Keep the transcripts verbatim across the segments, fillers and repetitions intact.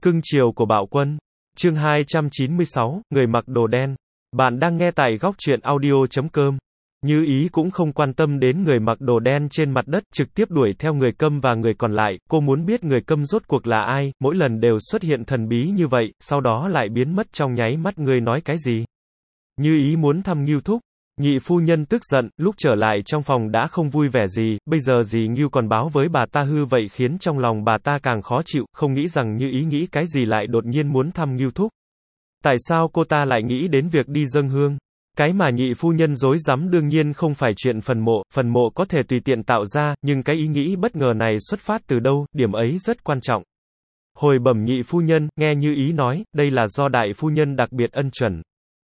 Cưng chiều của Bạo Quân. Chương hai trăm chín mươi sáu, người mặc đồ đen. Bạn đang nghe tại góc truyện audio chấm com. Như Ý cũng không quan tâm đến người mặc đồ đen trên mặt đất, trực tiếp đuổi theo người câm và người còn lại. Cô muốn biết người câm rốt cuộc là ai, mỗi lần đều xuất hiện thần bí như vậy, sau đó lại biến mất trong nháy mắt. Ngươi nói cái gì? Như Ý muốn thăm Ngưu Thúc. Nhị phu nhân tức giận, lúc trở lại trong phòng đã không vui vẻ gì, bây giờ dì Ngưu còn báo với bà ta hư vậy khiến trong lòng bà ta càng khó chịu, không nghĩ rằng Như Ý nghĩ cái gì lại đột nhiên muốn thăm Ngưu Thúc. Tại sao cô ta lại nghĩ đến việc đi dâng hương? Cái mà nhị phu nhân rối rắm đương nhiên không phải chuyện phần mộ, phần mộ có thể tùy tiện tạo ra, nhưng cái ý nghĩ bất ngờ này xuất phát từ đâu, điểm ấy rất quan trọng. Hồi bẩm nhị phu nhân, nghe Như Ý nói, đây là do đại phu nhân đặc biệt ân chuẩn.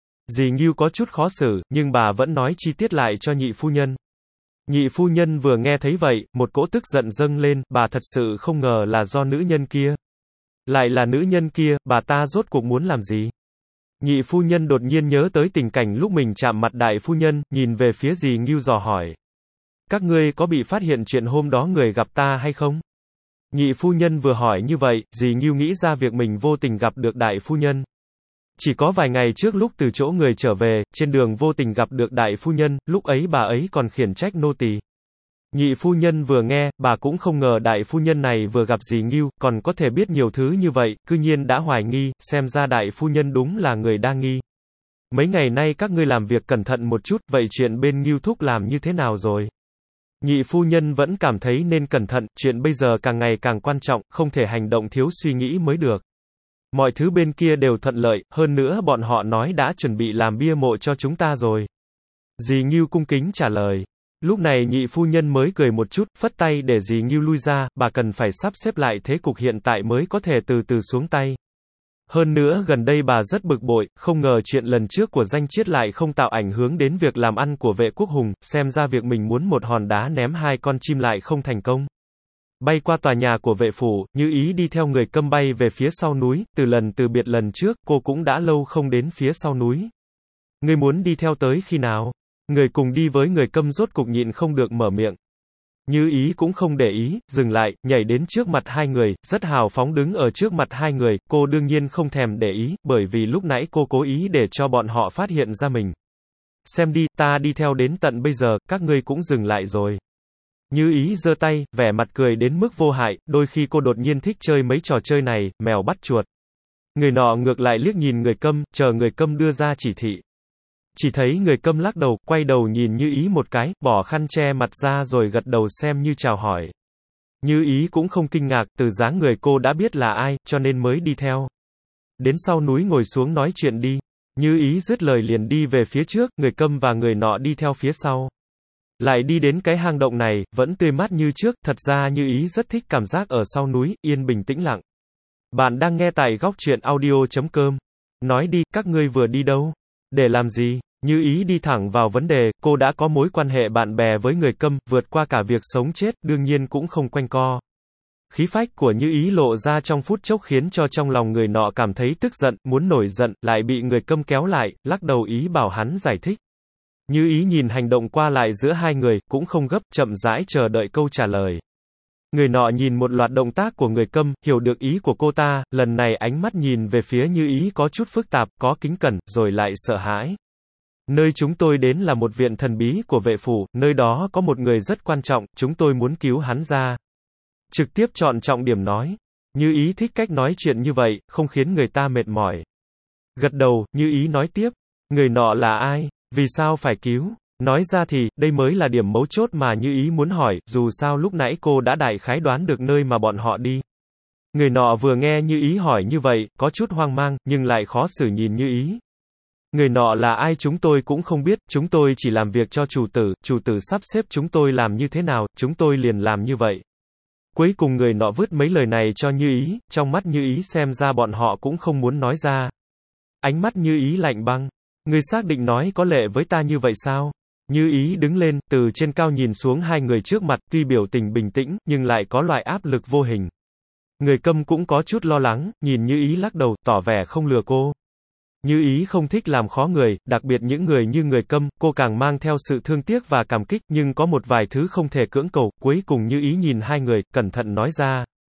Dì Ngưu có chút khó xử, nhưng bà vẫn nói chi tiết lại cho nhị phu nhân. Nhị phu nhân vừa nghe thấy vậy, một cỗ tức giận dâng lên, bà thật sự không ngờ là do nữ nhân kia. Lại là nữ nhân kia, bà ta rốt cuộc muốn làm gì? Nhị phu nhân đột nhiên nhớ tới tình cảnh lúc mình chạm mặt đại phu nhân, nhìn về phía dì Ngưu dò hỏi. Các ngươi có bị phát hiện chuyện hôm đó người gặp ta hay không? Nhị phu nhân vừa hỏi như vậy, dì Ngưu nghĩ ra việc mình vô tình gặp được đại phu nhân. Chỉ có vài ngày trước lúc từ chỗ người trở về, trên đường vô tình gặp được đại phu nhân, lúc ấy bà ấy còn khiển trách nô tỳ. Nhị phu nhân vừa nghe, bà cũng không ngờ đại phu nhân này vừa gặp dì Ngưu, còn có thể biết nhiều thứ như vậy, cư nhiên đã hoài nghi, xem ra đại phu nhân đúng là người đa nghi. Mấy ngày nay các ngươi làm việc cẩn thận một chút, vậy chuyện bên Ngưu Thúc làm như thế nào rồi? Nhị phu nhân vẫn cảm thấy nên cẩn thận, chuyện bây giờ càng ngày càng quan trọng, không thể hành động thiếu suy nghĩ mới được. Mọi thứ bên kia đều thuận lợi, hơn nữa bọn họ nói đã chuẩn bị làm bia mộ cho chúng ta rồi. Dì Ngưu cung kính trả lời. Lúc này nhị phu nhân mới cười một chút, phất tay để dì Ngưu lui ra, bà cần phải sắp xếp lại thế cục hiện tại mới có thể từ từ xuống tay. Hơn nữa gần đây bà rất bực bội, không ngờ chuyện lần trước của danh chiết lại không tạo ảnh hưởng đến việc làm ăn của Vệ Quốc Hùng, xem ra việc mình muốn một hòn đá ném hai con chim lại không thành công. Bay qua tòa nhà của vệ phủ, Như Ý đi theo người câm bay về phía sau núi, từ lần từ biệt lần trước, cô cũng đã lâu không đến phía sau núi. Ngươi muốn đi theo tới khi nào? Người cùng đi với người câm rốt cục nhịn không được mở miệng. Như Ý cũng không để ý, dừng lại, nhảy đến trước mặt hai người, rất hào phóng đứng ở trước mặt hai người, cô đương nhiên không thèm để ý, bởi vì lúc nãy cô cố ý để cho bọn họ phát hiện ra mình. Xem đi, ta đi theo đến tận bây giờ, các ngươi cũng dừng lại rồi. Như Ý giơ tay, vẻ mặt cười đến mức vô hại, đôi khi cô đột nhiên thích chơi mấy trò chơi này, mèo bắt chuột. Người nọ ngược lại liếc nhìn người câm, chờ người câm đưa ra chỉ thị. Chỉ thấy người câm lắc đầu, quay đầu nhìn Như Ý một cái, bỏ khăn che mặt ra rồi gật đầu xem như chào hỏi. Như Ý cũng không kinh ngạc, từ dáng người cô đã biết là ai, cho nên mới đi theo. Đến sau núi ngồi xuống nói chuyện đi. Như Ý dứt lời liền đi về phía trước, người câm và người nọ đi theo phía sau. Lại đi đến cái hang động này, vẫn tươi mát như trước, thật ra Như Ý rất thích cảm giác ở sau núi, yên bình tĩnh lặng. Bạn đang nghe tại góc truyện audio chấm com. Nói đi, các ngươi vừa đi đâu? Để làm gì? Như Ý đi thẳng vào vấn đề, cô đã có mối quan hệ bạn bè với người câm, vượt qua cả việc sống chết, đương nhiên cũng không quanh co. Khí phách của Như Ý lộ ra trong phút chốc khiến cho trong lòng người nọ cảm thấy tức giận, muốn nổi giận, lại bị người câm kéo lại, lắc đầu ý bảo hắn giải thích. Như Ý nhìn hành động qua lại giữa hai người, cũng không gấp, chậm rãi chờ đợi câu trả lời. Người nọ nhìn một loạt động tác của người câm, hiểu được ý của cô ta, lần này ánh mắt nhìn về phía Như Ý có chút phức tạp, có kính cẩn, rồi lại sợ hãi. Nơi chúng tôi đến là một viện thần bí của vệ phủ, nơi đó có một người rất quan trọng, chúng tôi muốn cứu hắn ra. Trực tiếp chọn trọng điểm nói. Như Ý thích cách nói chuyện như vậy, không khiến người ta mệt mỏi. Gật đầu, Như Ý nói tiếp. Người nọ là ai? Vì sao phải cứu? Nói ra thì, đây mới là điểm mấu chốt mà Như Ý muốn hỏi, dù sao lúc nãy cô đã đại khái đoán được nơi mà bọn họ đi. Người nọ vừa nghe Như Ý hỏi như vậy, có chút hoang mang, nhưng lại khó xử nhìn Như Ý. Người nọ là ai chúng tôi cũng không biết, chúng tôi chỉ làm việc cho chủ tử, chủ tử sắp xếp chúng tôi làm như thế nào, chúng tôi liền làm như vậy. Cuối cùng người nọ vứt mấy lời này cho Như Ý, trong mắt Như Ý xem ra bọn họ cũng không muốn nói ra. Ánh mắt Như Ý lạnh băng. Ngươi xác định nói có lệ với ta như vậy sao? Như Ý đứng lên, từ trên cao nhìn xuống hai người trước mặt, tuy biểu tình bình tĩnh, nhưng lại có loại áp lực vô hình. Người câm cũng có chút lo lắng, nhìn Như Ý lắc đầu, tỏ vẻ không lừa cô. Như Ý không thích làm khó người, đặc biệt những người như người câm, cô càng mang theo sự thương tiếc và cảm kích, nhưng có một vài thứ không thể cưỡng cầu, cuối cùng Như Ý nhìn hai người, cẩn thận nói ra.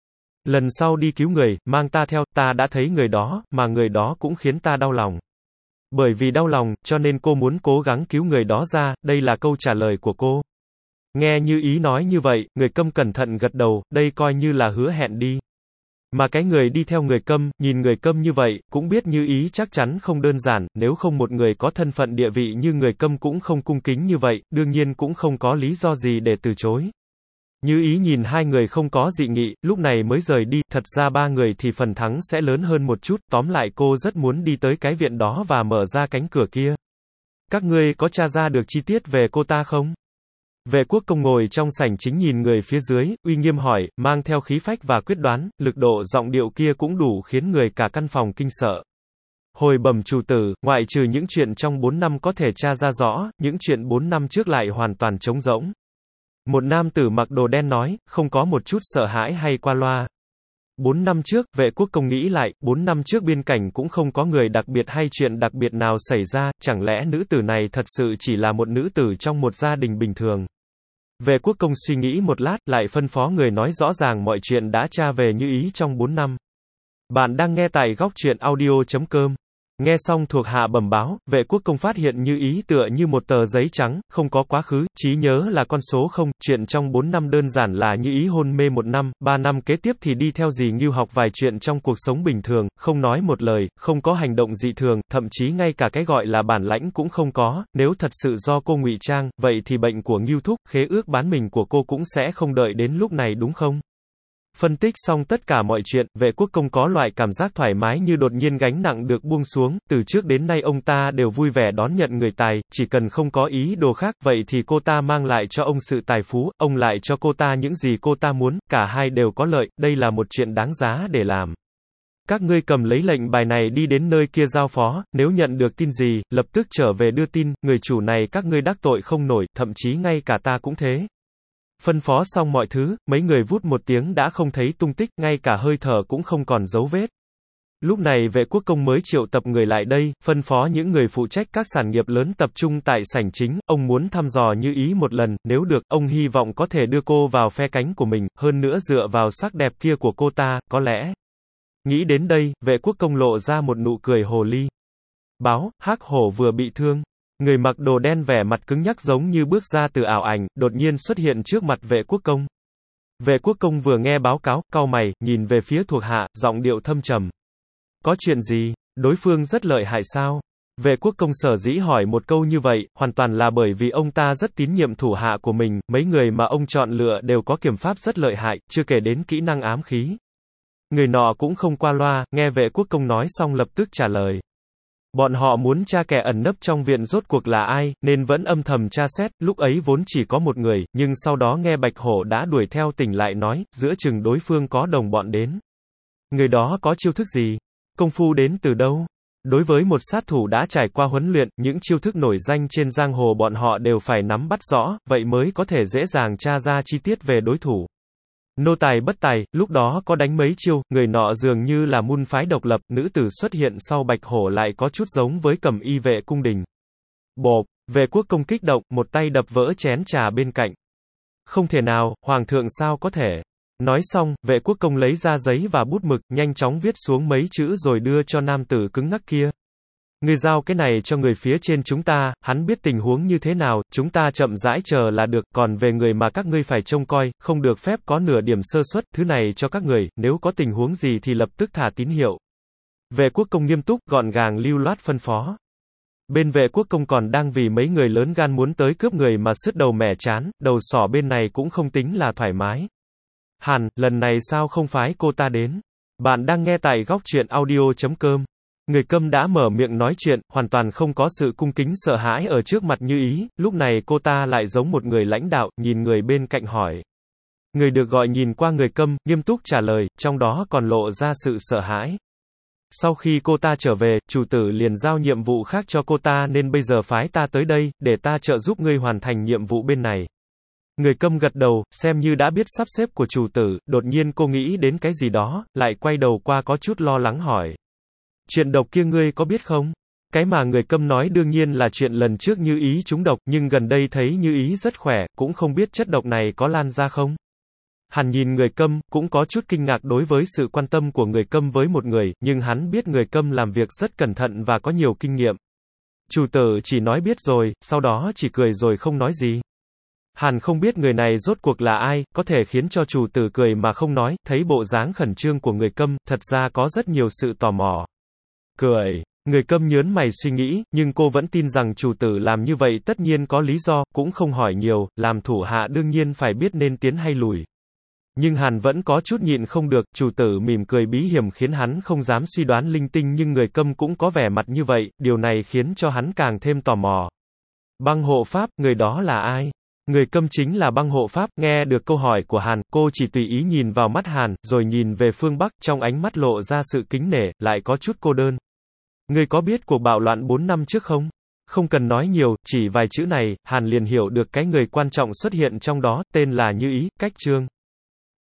Lần sau đi cứu người, mang ta theo, ta đã thấy người đó, mà người đó cũng khiến ta đau lòng. Bởi vì đau lòng, cho nên cô muốn cố gắng cứu người đó ra, đây là câu trả lời của cô. Nghe Như Ý nói như vậy, người Câm cẩn thận gật đầu, đây coi như là hứa hẹn đi. Mà cái người đi theo người Câm, nhìn người Câm như vậy, cũng biết Như Ý chắc chắn không đơn giản, nếu không một người có thân phận địa vị như người Câm cũng không cung kính như vậy, đương nhiên cũng không có lý do gì để từ chối. Như Ý nhìn hai người không có dị nghị, lúc này mới rời đi, thật ra ba người thì phần thắng sẽ lớn hơn một chút, tóm lại cô rất muốn đi tới cái viện đó và mở ra cánh cửa kia. Các ngươi có tra ra được chi tiết về cô ta không? Vệ Quốc Công ngồi trong sảnh chính nhìn người phía dưới, uy nghiêm hỏi, mang theo khí phách và quyết đoán, lực độ giọng điệu kia cũng đủ khiến người cả căn phòng kinh sợ. Hồi bẩm chủ tử, ngoại trừ những chuyện trong bốn năm có thể tra ra rõ, những chuyện bốn năm trước lại hoàn toàn trống rỗng. Một nam tử mặc đồ đen nói, không có một chút sợ hãi hay qua loa. Bốn năm trước, Vệ Quốc Công nghĩ lại, bốn năm trước biên cảnh cũng không có người đặc biệt hay chuyện đặc biệt nào xảy ra, chẳng lẽ nữ tử này thật sự chỉ là một nữ tử trong một gia đình bình thường. Vệ Quốc Công suy nghĩ một lát, lại phân phó người nói rõ ràng mọi chuyện đã tra về Như Ý trong bốn năm. Bạn đang nghe tại góc truyện audio chấm com. Nghe xong thuộc hạ bẩm báo, Vệ Quốc Công phát hiện Như Ý tựa như một tờ giấy trắng, không có quá khứ, trí nhớ là con số không, chuyện trong bốn năm đơn giản là Như Ý hôn mê một năm, ba năm kế tiếp thì đi theo dì Ngưu học vài chuyện trong cuộc sống bình thường, không nói một lời, không có hành động dị thường, thậm chí ngay cả cái gọi là bản lãnh cũng không có, nếu thật sự do cô ngụy trang, vậy thì bệnh của Ngưu thúc, khế ước bán mình của cô cũng sẽ không đợi đến lúc này đúng không? Phân tích xong tất cả mọi chuyện, Vệ Quốc Công có loại cảm giác thoải mái như đột nhiên gánh nặng được buông xuống, từ trước đến nay ông ta đều vui vẻ đón nhận người tài, chỉ cần không có ý đồ khác, vậy thì cô ta mang lại cho ông sự tài phú, ông lại cho cô ta những gì cô ta muốn, cả hai đều có lợi, đây là một chuyện đáng giá để làm. Các ngươi cầm lấy lệnh bài này đi đến nơi kia giao phó, nếu nhận được tin gì, lập tức trở về đưa tin, người chủ này các ngươi đắc tội không nổi, thậm chí ngay cả ta cũng thế. Phân phó xong mọi thứ, mấy người vút một tiếng đã không thấy tung tích, ngay cả hơi thở cũng không còn dấu vết. Lúc này Vệ Quốc Công mới triệu tập người lại đây, phân phó những người phụ trách các sản nghiệp lớn tập trung tại sảnh chính, ông muốn thăm dò Như Ý một lần, nếu được, ông hy vọng có thể đưa cô vào phe cánh của mình, hơn nữa dựa vào sắc đẹp kia của cô ta, có lẽ. Nghĩ đến đây, Vệ Quốc Công lộ ra một nụ cười hồ ly. Báo, Hắc Hổ vừa bị thương. Người mặc đồ đen vẻ mặt cứng nhắc giống như bước ra từ ảo ảnh, đột nhiên xuất hiện trước mặt Vệ Quốc Công. Vệ Quốc Công vừa nghe báo cáo, cau mày, nhìn về phía thuộc hạ, giọng điệu thâm trầm. Có chuyện gì? Đối phương rất lợi hại sao? Vệ Quốc Công sở dĩ hỏi một câu như vậy, hoàn toàn là bởi vì ông ta rất tín nhiệm thủ hạ của mình, mấy người mà ông chọn lựa đều có kiểm pháp rất lợi hại, chưa kể đến kỹ năng ám khí. Người nọ cũng không qua loa, nghe Vệ Quốc Công nói xong lập tức trả lời. Bọn họ muốn tra kẻ ẩn nấp trong viện rốt cuộc là ai, nên vẫn âm thầm tra xét, lúc ấy vốn chỉ có một người, nhưng sau đó nghe Bạch Hổ đã đuổi theo tỉnh lại nói, giữa chừng đối phương có đồng bọn đến. Người đó có chiêu thức gì? Công phu đến từ đâu? Đối với một sát thủ đã trải qua huấn luyện, những chiêu thức nổi danh trên giang hồ bọn họ đều phải nắm bắt rõ, vậy mới có thể dễ dàng tra ra chi tiết về đối thủ. Nô tài bất tài, lúc đó có đánh mấy chiêu, người nọ dường như là môn phái độc lập, nữ tử xuất hiện sau Bạch Hổ lại có chút giống với Cẩm Y vệ cung đình. Bộp, Vệ Quốc Công kích động, một tay đập vỡ chén trà bên cạnh. Không thể nào, Hoàng thượng sao có thể. Nói xong, Vệ Quốc Công lấy ra giấy và bút mực, nhanh chóng viết xuống mấy chữ rồi đưa cho nam tử cứng ngắc kia. Ngươi giao cái này cho người phía trên chúng ta, hắn biết tình huống như thế nào, chúng ta chậm rãi chờ là được, còn về người mà các ngươi phải trông coi, không được phép có nửa điểm sơ suất, thứ này cho các người, nếu có tình huống gì thì lập tức thả tín hiệu. Vệ Quốc Công nghiêm túc, gọn gàng lưu loát phân phó. Bên Vệ Quốc Công còn đang vì mấy người lớn gan muốn tới cướp người mà sứt đầu mẻ chán, đầu sỏ bên này cũng không tính là thoải mái. Hàn, lần này sao không phái cô ta đến? Bạn đang nghe tại góc truyện audio chấm com. Người Câm đã mở miệng nói chuyện, hoàn toàn không có sự cung kính sợ hãi ở trước mặt Như Ý, lúc này cô ta lại giống một người lãnh đạo, nhìn người bên cạnh hỏi. Người được gọi nhìn qua người Câm, nghiêm túc trả lời, trong đó còn lộ ra sự sợ hãi. Sau khi cô ta trở về, chủ tử liền giao nhiệm vụ khác cho cô ta nên bây giờ phái ta tới đây, để ta trợ giúp ngươi hoàn thành nhiệm vụ bên này. Người Câm gật đầu, xem như đã biết sắp xếp của chủ tử, đột nhiên cô nghĩ đến cái gì đó, lại quay đầu qua có chút lo lắng hỏi. Chuyện độc kia ngươi có biết không? Cái mà người Câm nói đương nhiên là chuyện lần trước Như Ý trúng độc, nhưng gần đây thấy Như Ý rất khỏe, cũng không biết chất độc này có lan ra không? Hàn nhìn người Câm, cũng có chút kinh ngạc đối với sự quan tâm của người Câm với một người, nhưng hắn biết người Câm làm việc rất cẩn thận và có nhiều kinh nghiệm. Chủ tử chỉ nói biết rồi, sau đó chỉ cười rồi không nói gì. Hàn không biết người này rốt cuộc là ai, có thể khiến cho chủ tử cười mà không nói, thấy bộ dáng khẩn trương của người Câm, thật ra có rất nhiều sự tò mò. Cười. Người Câm nhớn mày suy nghĩ, nhưng cô vẫn tin rằng chủ tử làm như vậy tất nhiên có lý do, cũng không hỏi nhiều, làm thủ hạ đương nhiên phải biết nên tiến hay lùi. Nhưng Hàn vẫn có chút nhịn không được, chủ tử mỉm cười bí hiểm khiến hắn không dám suy đoán linh tinh nhưng người Câm cũng có vẻ mặt như vậy, điều này khiến cho hắn càng thêm tò mò. Băng hộ pháp, người đó là ai? Người Câm chính là băng hộ pháp, nghe được câu hỏi của Hàn, cô chỉ tùy ý nhìn vào mắt Hàn, rồi nhìn về phương Bắc, trong ánh mắt lộ ra sự kính nể, lại có chút cô đơn. Ngươi có biết cuộc bạo loạn bốn năm trước không? Không cần nói nhiều, chỉ vài chữ này, Hàn liền hiểu được cái người quan trọng xuất hiện trong đó, tên là Như Ý, Cách Trương.